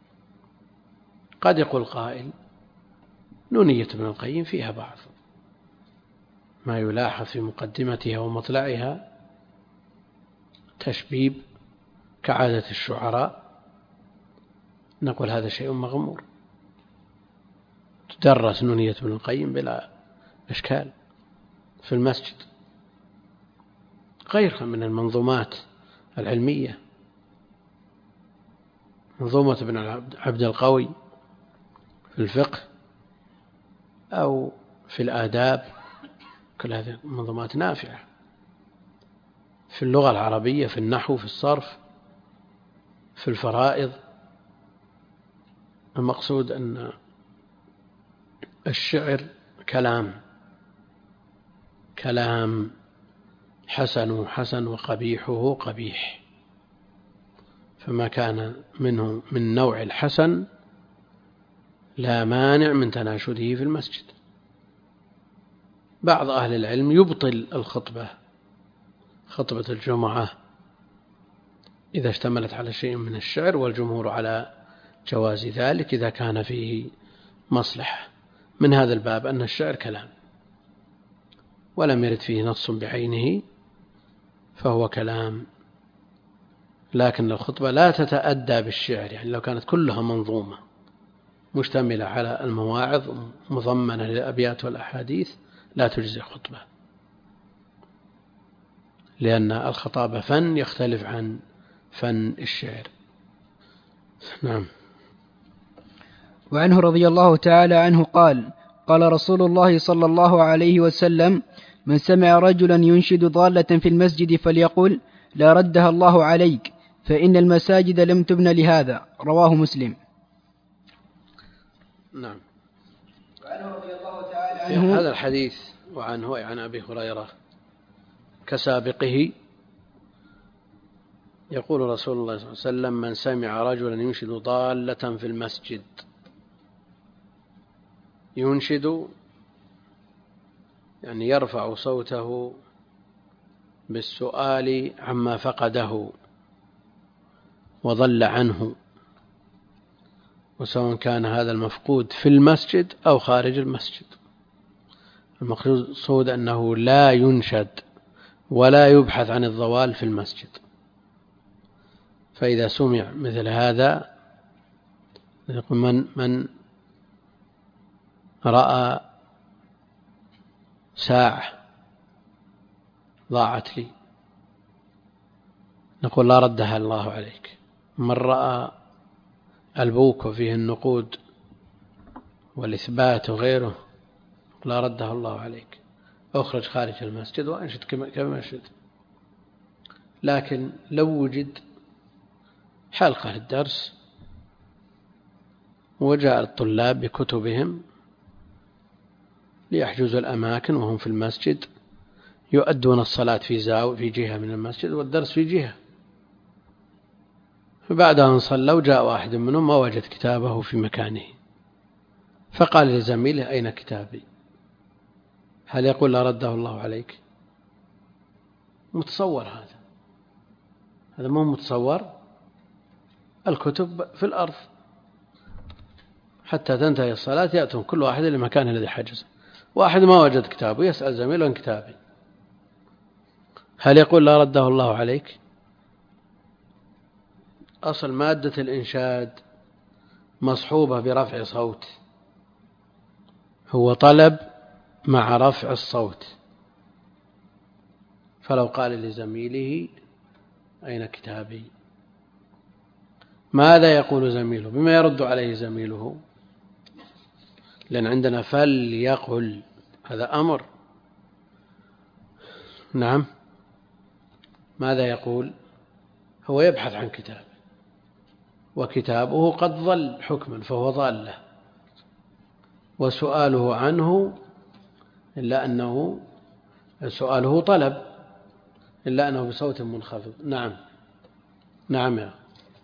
قد يقول قائل نونية ابن القيم فيها بعض ما يلاحظ في مقدمتها ومطلعها تشبيب كعادة الشعراء، نقول هذا شيء مغمور، تدرس نونية ابن القيم بلا إشكال في المسجد، غيرها من المنظومات العلمية، منظومة ابن عبد القوي في الفقه أو في الآداب، كل هذه منظومات نافعة في اللغة العربية، في النحو، في الصرف، في الفرائض. المقصود أن الشعر كلام، كلام حسن حسن وقبيحه قبيح، فما كان منه من نوع الحسن لا مانع من تناشده في المسجد. بعض أهل العلم يبطل الخطبة، خطبة الجمعة، إذا اشتملت على شيء من الشعر، والجمهور على جواز ذلك إذا كان فيه مصلحة. من هذا الباب أن الشعر كلام ولم يرد فيه نص بعينه فهو كلام، لكن الخطبة لا تتأدى بالشعر، يعني لو كانت كلها منظومة مشتملة على المواعظ مضمنة للأبيات والأحاديث لا تجزي خطبة، لأن الخطابة فن يختلف عن فن الشعر. نعم. وعنه رضي الله تعالى عنه قال: قال رسول الله صلى الله عليه وسلم: من سمع رجلا ينشد ضالة في المسجد فليقل: لا ردها الله عليك، فإن المساجد لم تبن لهذا. رواه مسلم. نعم. وعنه رضي الله تعالى عنه هذا الحديث وعنه عن أبي هريرة كسابقه، يقول رسول الله صلى الله عليه وسلم: من سمع رجلا ينشد ضالة في المسجد. ينشد يعني يرفع صوته بالسؤال عما فقده وضل عنه، وسواء كان هذا المفقود في المسجد أو خارج المسجد. المقصود أنه لا ينشد ولا يبحث عن الضوال في المسجد. فإذا سمع مثل هذا يقول من, من رأى ساعة ضاعت لي، نقول لا ردها الله عليك. من رأى البوك وفيه النقود والإثبات وغيره لا ردها الله عليك، أخرج خارج المسجد وأنشد كما شئت. لكن لو وجد حلقة للدرس وجاء الطلاب بكتبهم ليحجزوا الأماكن وهم في المسجد، يؤدون الصلاة في زاوية في جهة من المسجد والدرس في جهة، فبعد أن صلوا جاء واحد منهم ما وجد كتابه في مكانه، فقال لزميله أين كتابي؟ هل يقول لا رده الله عليك؟ متصور هذا هذا مو متصور. الكتب في الأرض حتى تنتهي الصلاة يأتون كل واحد لمكانه الذي حجزه. واحد ما وجد كتابه يسأل زميله عن كتابي، هل يقول لا رده الله عليك؟ أصل مادة الإنشاد مصحوبة برفع صوت، هو طلب مع رفع الصوت، فلو قال لزميله أين كتابي ماذا يقول زميله؟ بما يرد عليه زميله، لأن عندنا فليقل هذا أمر. نعم، ماذا يقول؟ هو يبحث عن كتابه وكتابه قد ضل حكما فهو ضاله، وسؤاله عنه إلا أنه سؤاله طلب إلا أنه بصوت منخفض. نعم نعم يا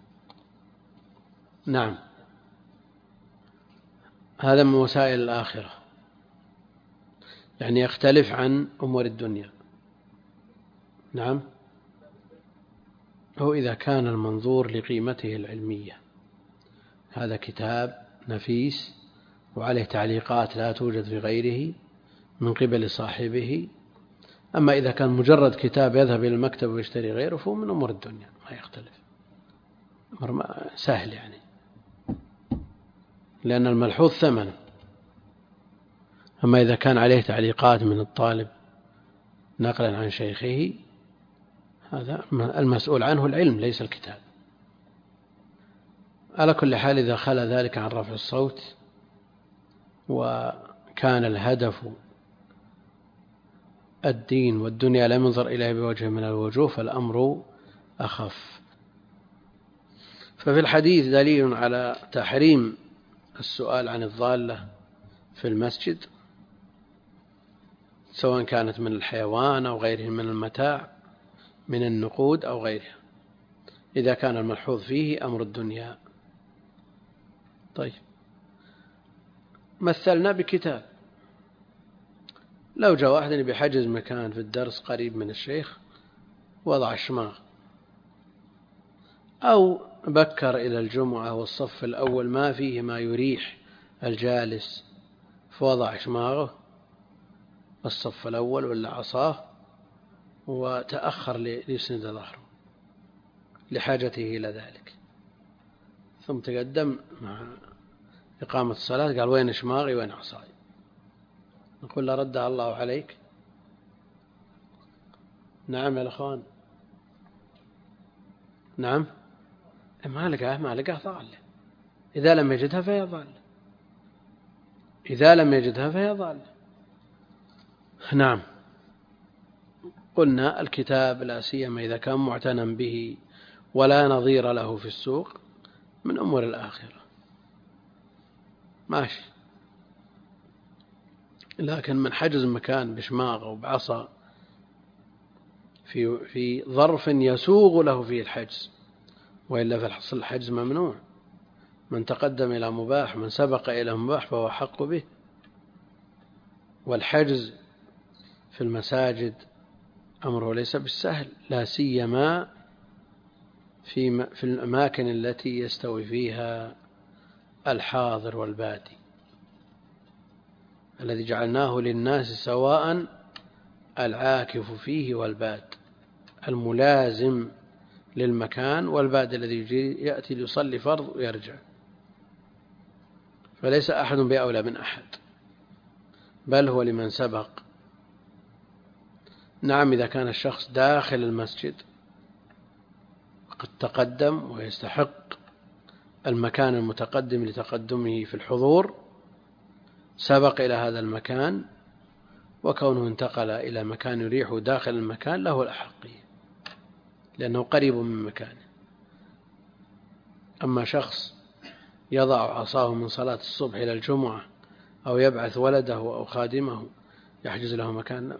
نعم، هذا من وسائل الآخرة، يعني يختلف عن أمور الدنيا. نعم، هو إذا كان المنظور لقيمته العلمية، هذا كتاب نفيس وعليه تعليقات لا توجد في غيره من قبل صاحبه. أما إذا كان مجرد كتاب يذهب إلى المكتب ويشتري غيره فهو من أمور الدنيا ما يختلف، أمر سهل يعني، لأن الملحوظ ثمن. أما إذا كان عليه تعليقات من الطالب نقلا عن شيخه هذا المسؤول عنه العلم ليس الكتاب. على كل حال إذا خلا ذلك عن رفع الصوت وكان الهدف الدين والدنيا لم ينظر إليه بوجه من الوجوه فالأمر أخف. ففي الحديث دليل على تحريم السؤال عن الضالة في المسجد سواء كانت من الحيوان أو غيره من المتاع من النقود أو غيرها، إذا كان الملحوظ فيه أمر الدنيا. طيب، مثلنا بكتاب، لو جاء واحد بحجز مكان في الدرس قريب من الشيخ وضع شماغ، أو بكر إلى الجمعة والصف الأول ما فيه ما يريح الجالس فوضع شماغه الصف الأول ولا عصاه وتأخر ليسند ظهره لحاجته إلى ذلك، ثم تقدم مع إقامة الصلاة قال وين شماغي وين عصاي؟ نقول لا ردها الله عليك. نعم يا الأخوان، نعم، ما لقاه ما لقاه ضال، إذا لم يجدها فهي ضال، إذا لم يجدها فهي ضال. نعم، قلنا الكتاب لا سيما إذا كان معتنى به ولا نظير له في السوق من أمور الآخرة ماشي، لكن من حجز مكان بشماغ أو بعصا في في ظرف يسوغ له فيه الحجز، وإلا في الحصل الحجز ممنوع. من تقدم إلى مباح من سبق إلى مباح فهو حق به. والحجز في المساجد أمره ليس بالسهل، لا سيما في في الأماكن التي يستوي فيها الحاضر والبادي الذي جعلناه للناس سواء العاكف فيه والباد، الملازم للمكان والباد الذي يأتي ليصلي فرض ويرجع، فليس أحد بأولى من أحد، بل هو لمن سبق. نعم، إذا كان الشخص داخل المسجد وقد تقدم ويستحق المكان المتقدم لتقدمه في الحضور، سبق إلى هذا المكان، وكونه انتقل إلى مكان يريحه داخل المكان له الأحقية لأنه قريب من مكانه. أما شخص يضع عصاه من صلاة الصبح إلى الجمعة أو يبعث ولده أو خادمه يحجز له مكان،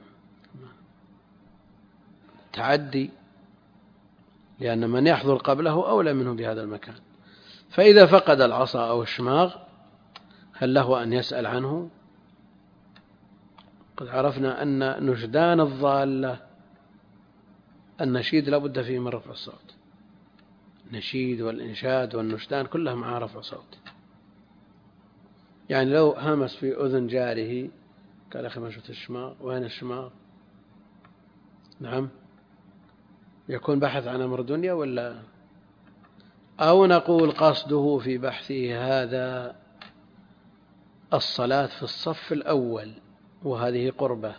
تعدي، لأن من يحضر قبله أولى منه بهذا المكان. فإذا فقد العصا أو الشماغ هل له أن يسأل عنه؟ قد عرفنا أن نشدان الضالة النشيد لا بد فيه من رفع الصوت، النشيد والإنشاد والنشدان كلها مع رفع صوت. يعني لو همس في أذن جاره قال أخي ما شفت الشماغ، وين الشماغ؟ نعم، يكون بحث عن أمر دنيا ولا؟ أو نقول قصده في بحثه هذا الصلاة في الصف الأول، وهذه قربة.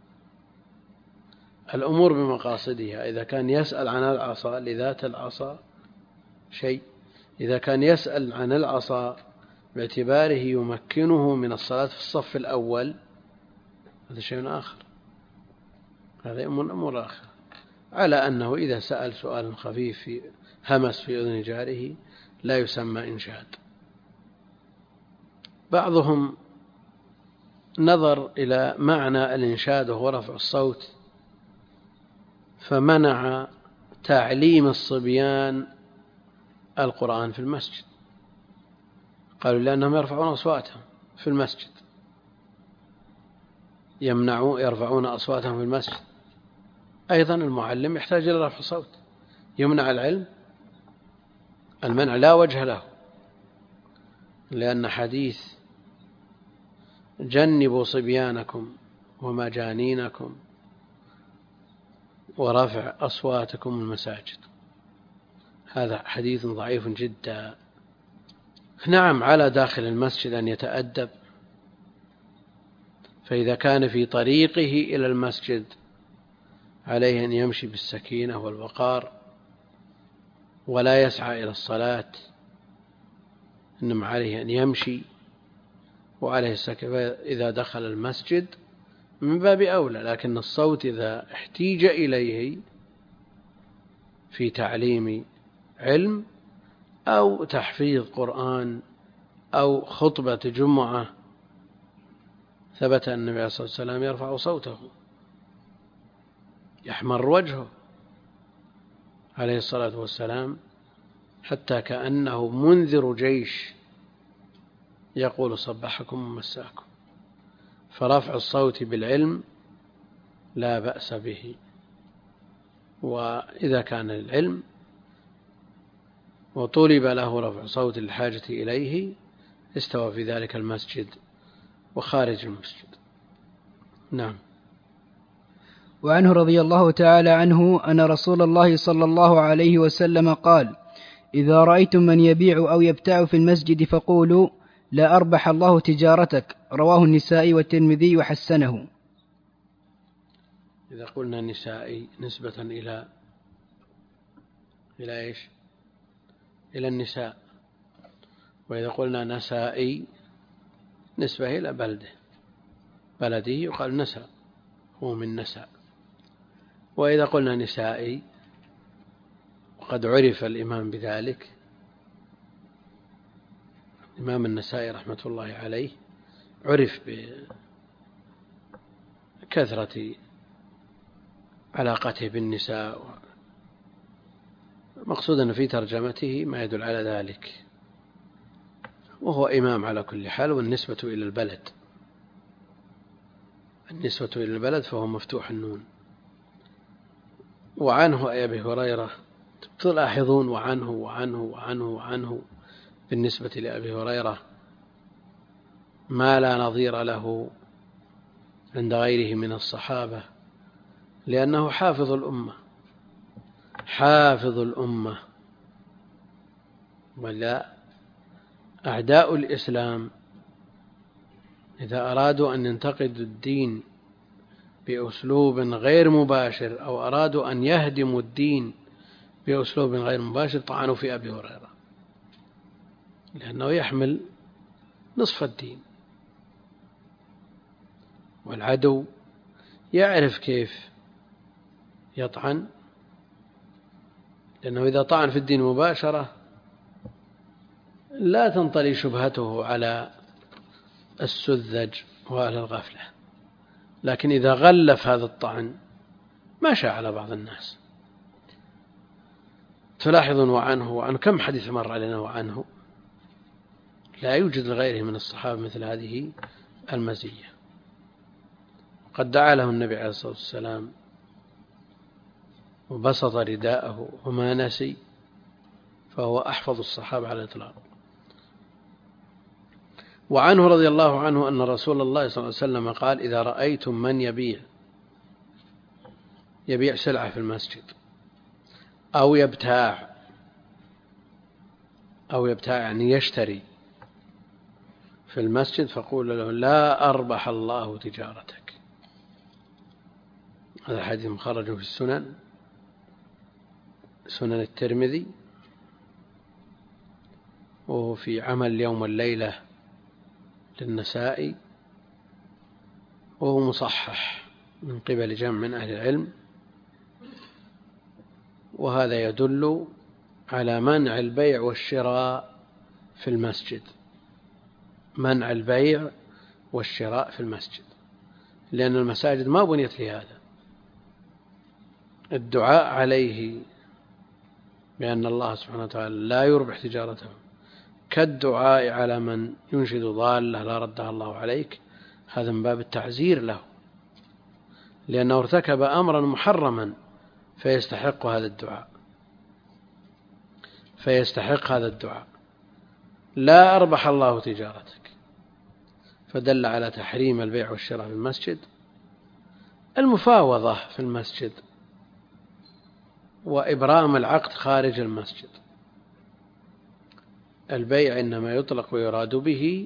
الأمور بمقاصدها. إذا كان يسأل عن العصا لذات العصا شيء، إذا كان يسأل عن العصا باعتباره يمكنه من الصلاة في الصف الأول هذا شيء آخر، هذا أمور آخر. على أنه إذا سأل سؤال خفيف في همس في أذن جاره لا يسمى إنشاد. بعضهم نظر إلى معنى الإنشاد وهو رفع الصوت فمنع تعليم الصبيان القرآن في المسجد، قالوا لأنهم يرفعون أصواتهم في المسجد، يمنعوا يرفعون أصواتهم في المسجد. أيضا المعلم يحتاج إلى رفع صوت، يمنع العلم؟ المنع لا وجه له، لأن حديث جنبوا صبيانكم ومجانينكم ورفع أصواتكم المساجد هذا حديث ضعيف جدا. نعم، على داخل المسجد أن يتأدب، فإذا كان في طريقه إلى المسجد عليه أن يمشي بالسكينة والوقار ولا يسعى إلى الصلاة، إنما عليه أن يمشي وعليه السكينة. إذا دخل المسجد من باب أولى، لكن الصوت إذا احتيج إليه في تعليم علم أو تحفيظ قرآن أو خطبة جمعة ثبت أن النبي صلى الله عليه وسلم يرفع صوته، يحمر وجهه عليه الصلاة والسلام حتى كأنه منذر جيش يقول صبحكم ومساكم. فرفع الصوت بالعلم لا بأس به، وإذا كان العلم وطلب له رفع صوت الحاجة إليه استوى في ذلك المسجد وخارج المسجد. نعم. وعنه رضي الله تعالى عنه أن رسول الله صلى الله عليه وسلم قال: إذا رأيتم من يبيع أو يبتاع في المسجد فقولوا لا أربح الله تجارتك. رواه النسائي والترمذي وحسنه. إذا قلنا النسائي نسبة إلى إلى إيش؟ إلى النساء. وإذا قلنا نسائي نسبة إلى بلده، بلده يقال نساء، هو من نساء. وإذا قلنا نسائي وقد عرف الإمام بذلك، الإمام النسائي رحمة الله عليه عرف بكثرة علاقته بالنساء، مقصود أن في ترجمته ما يدل على ذلك، وهو إمام على كل حال. والنسبة إلى البلد، النسبة إلى البلد فهو مفتوح النون. وعنه أي أبي هريرة تلاحظون وعنه وعنه وعنه وعنه بالنسبة لأبي هريرة ما لا نظير له عند غيره من الصحابة، لأنه حافظ الأمة حافظ الأمة ولا أعداء الإسلام إذا أرادوا أن ينتقدوا الدين بأسلوب غير مباشر أو أرادوا أن يهدموا الدين بأسلوب غير مباشر طعنوا في أبي هريرة، لأنه يحمل نصف الدين، والعدو يعرف كيف يطعن، لأنه إذا طعن في الدين مباشرة لا تنطلي شبهته على السذج وعلى الغفلة، لكن إذا غلف هذا الطعن ماشى على بعض الناس. تلاحظون وعنه وعن كم حديث مر علينا وعنه لا يوجد لغيره من الصحابة مثل هذه المزية. قد دعا له النبي عليه الصلاة والسلام وبسط رداءه وما نسي، فهو أحفظ الصحابة على الإطلاق. وعنه رضي الله عنه أن رسول الله صلى الله عليه وسلم قال: إذا رأيتم من يبيع يبيع سلعة في المسجد أو يبتاع أو يبتاع يعني يشتري في المسجد فقول له: لا أربح الله تجارتك. هذا حديث مخرج في السنن سنن الترمذي، وهو في عمل اليوم والليلة للنسائي، وهو مصحح من قبل جمع من أهل العلم. وهذا يدل على منع البيع والشراء في المسجد، منع البيع والشراء في المسجد، لأن المساجد ما بنيت لهذا. الدعاء عليه بأن الله سبحانه وتعالى لا يربح تجارته كالدعاء على من ينشد ضالة لا ردها الله عليك، هذا من باب التعزير له، لأنه ارتكب أمرا محرما فيستحق هذا الدعاء فيستحق هذا الدعاء لا أربح الله تجارتك، فدل على تحريم البيع والشراء في المسجد. المفاوضة في المسجد وإبرام العقد خارج المسجد. البيع إنما يطلق ويراد به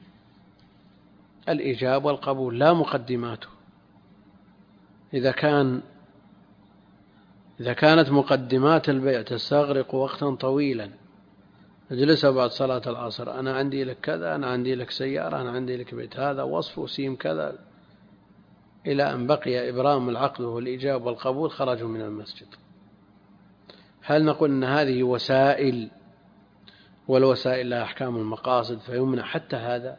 الإيجاب والقبول لا مقدماته. إذا كان إذا كانت مقدمات البيع تستغرق وقتا طويلا، نجلس بعد صلاة العصر: أنا عندي لك كذا، أنا عندي لك سيارة، أنا عندي لك بيت، هذا وصف وسيم كذا، إلى أن بقي إبرام العقد وهو الإيجاب والقبول، خرجوا من المسجد. هل نقول أن هذه وسائل والوسائل لها أحكام المقاصد فيمنع حتى هذا،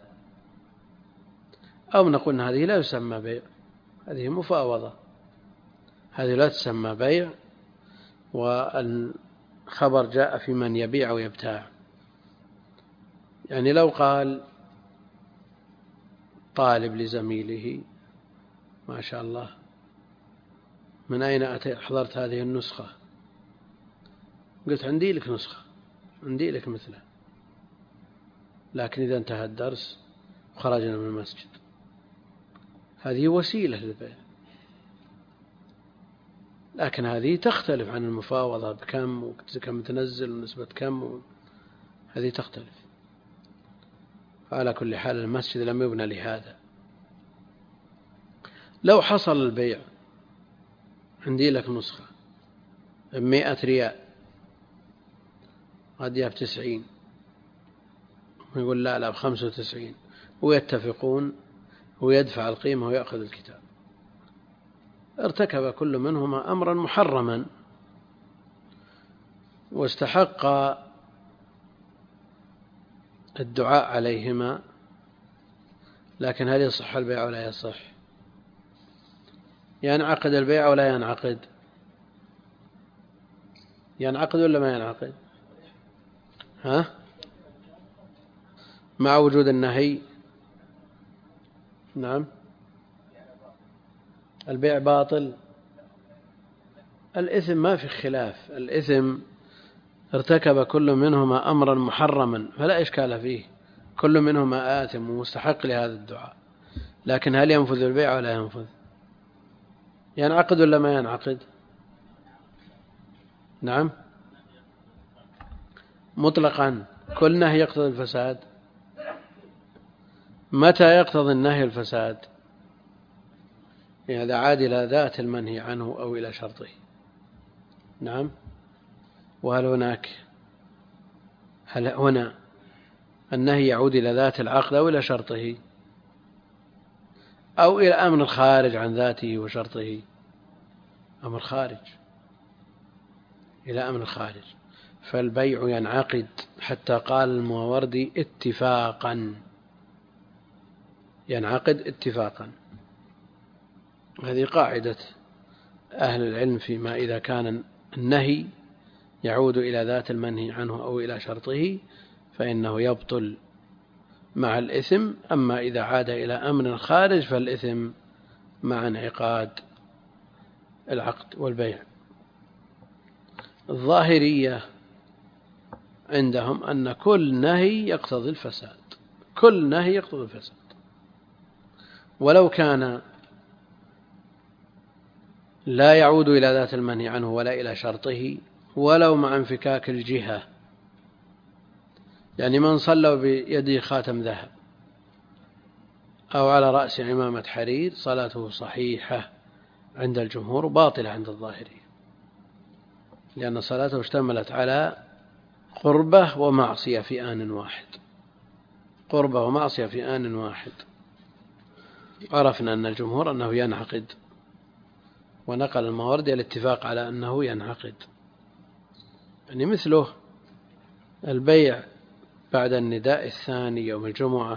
أو نقول أن هذه لا يسمى بيع، هذه مفاوضة، هذه لا تسمى بيع، والخبر جاء في من يبيع ويبتاع. يعني لو قال طالب لزميله: ما شاء الله، من أين حضرت هذه النسخة؟ قلت: عندي لك نسخة، عندي لك مثله، لكن إذا انتهى الدرس خرجنا من المسجد. هذه وسيلة للبيع، لكن هذه تختلف عن المفاوضة بكم وكم تنزل ونسبة كم، هذه تختلف. على كل حال المسجد لم يبنى لهذا. لو حصل البيع: عندي لك نسخة بمئة ريال، قد ياب تسعين، ويقول: لا لا بخمسة وتسعين، ويتفقون ويدفع القيمة ويأخذ الكتاب. ارتكب كل منهما أمرا محرما واستحق الدعاء عليهما، لكن هل يصح البيع ولا يصح؟ ينعقد البيع ولا ينعقد؟ ينعقد ولا ما ينعقد؟ ها؟ مع وجود النهي. نعم. البيع باطل. الإثم ما في خلاف، الإثم ارتكب كل منهما أمرا محرما فلا إشكال فيه، كل منهما آثم ومستحق لهذا الدعاء، لكن هل ينفذ البيع ولا ينفذ؟ ينعقد ولا ما ينعقد؟ نعم مطلقا، كل نهي يقتضي الفساد. متى يقتضي النهي الفساد؟ إذا عاد إلى ذات المنهي عنه أو إلى شرطه. نعم. وهل هناك هل هنا النهي يعود إلى ذات العقد أو إلى شرطه أو إلى أمر خارج عن ذاته وشرطه؟ أمر خارج، إلى أمر خارج. فالبيع ينعقد حتى قال الماوردي اتفاقا، ينعقد اتفاقا. هذه قاعدة أهل العلم فيما إذا كان النهي يعود إلى ذات المنهي عنه أو إلى شرطه فإنه يبطل مع الإثم، أما إذا عاد إلى أمر خارج فالإثم مع انعقاد العقد والبيع. الظاهرية عندهم أن كل نهي يقتضي الفساد، كل نهي يقتضي الفساد، ولو كان لا يعود إلى ذات المنهي عنه ولا إلى شرطه، ولو مع انفكاك الجهة. يعني من صلى بيده خاتم ذهب أو على رأس عمامة حرير صلاته صحيحة عند الجمهور، باطلة عند الظاهري، لأن صلاته اشتملت على قربة ومعصية في آن واحد، قربة ومعصية في آن واحد. عرفنا أن الجمهور أنه ينعقد، ونقل الماوردي الاتفاق على أنه ينعقد. يعني مثله البيع بعد النداء الثاني يوم الجمعة،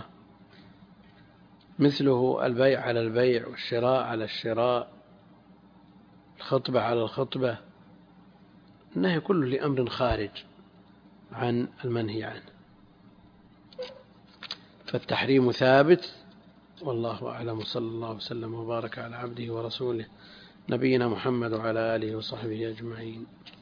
مثله البيع على البيع والشراء على الشراء، الخطبة على الخطبة، النهي كله لأمر خارج عن المنهي عنه، فالتحريم ثابت. والله أعلم، صلى الله وسلم وبارك على عبده ورسوله نبينا محمد وعلى آله وصحبه أجمعين.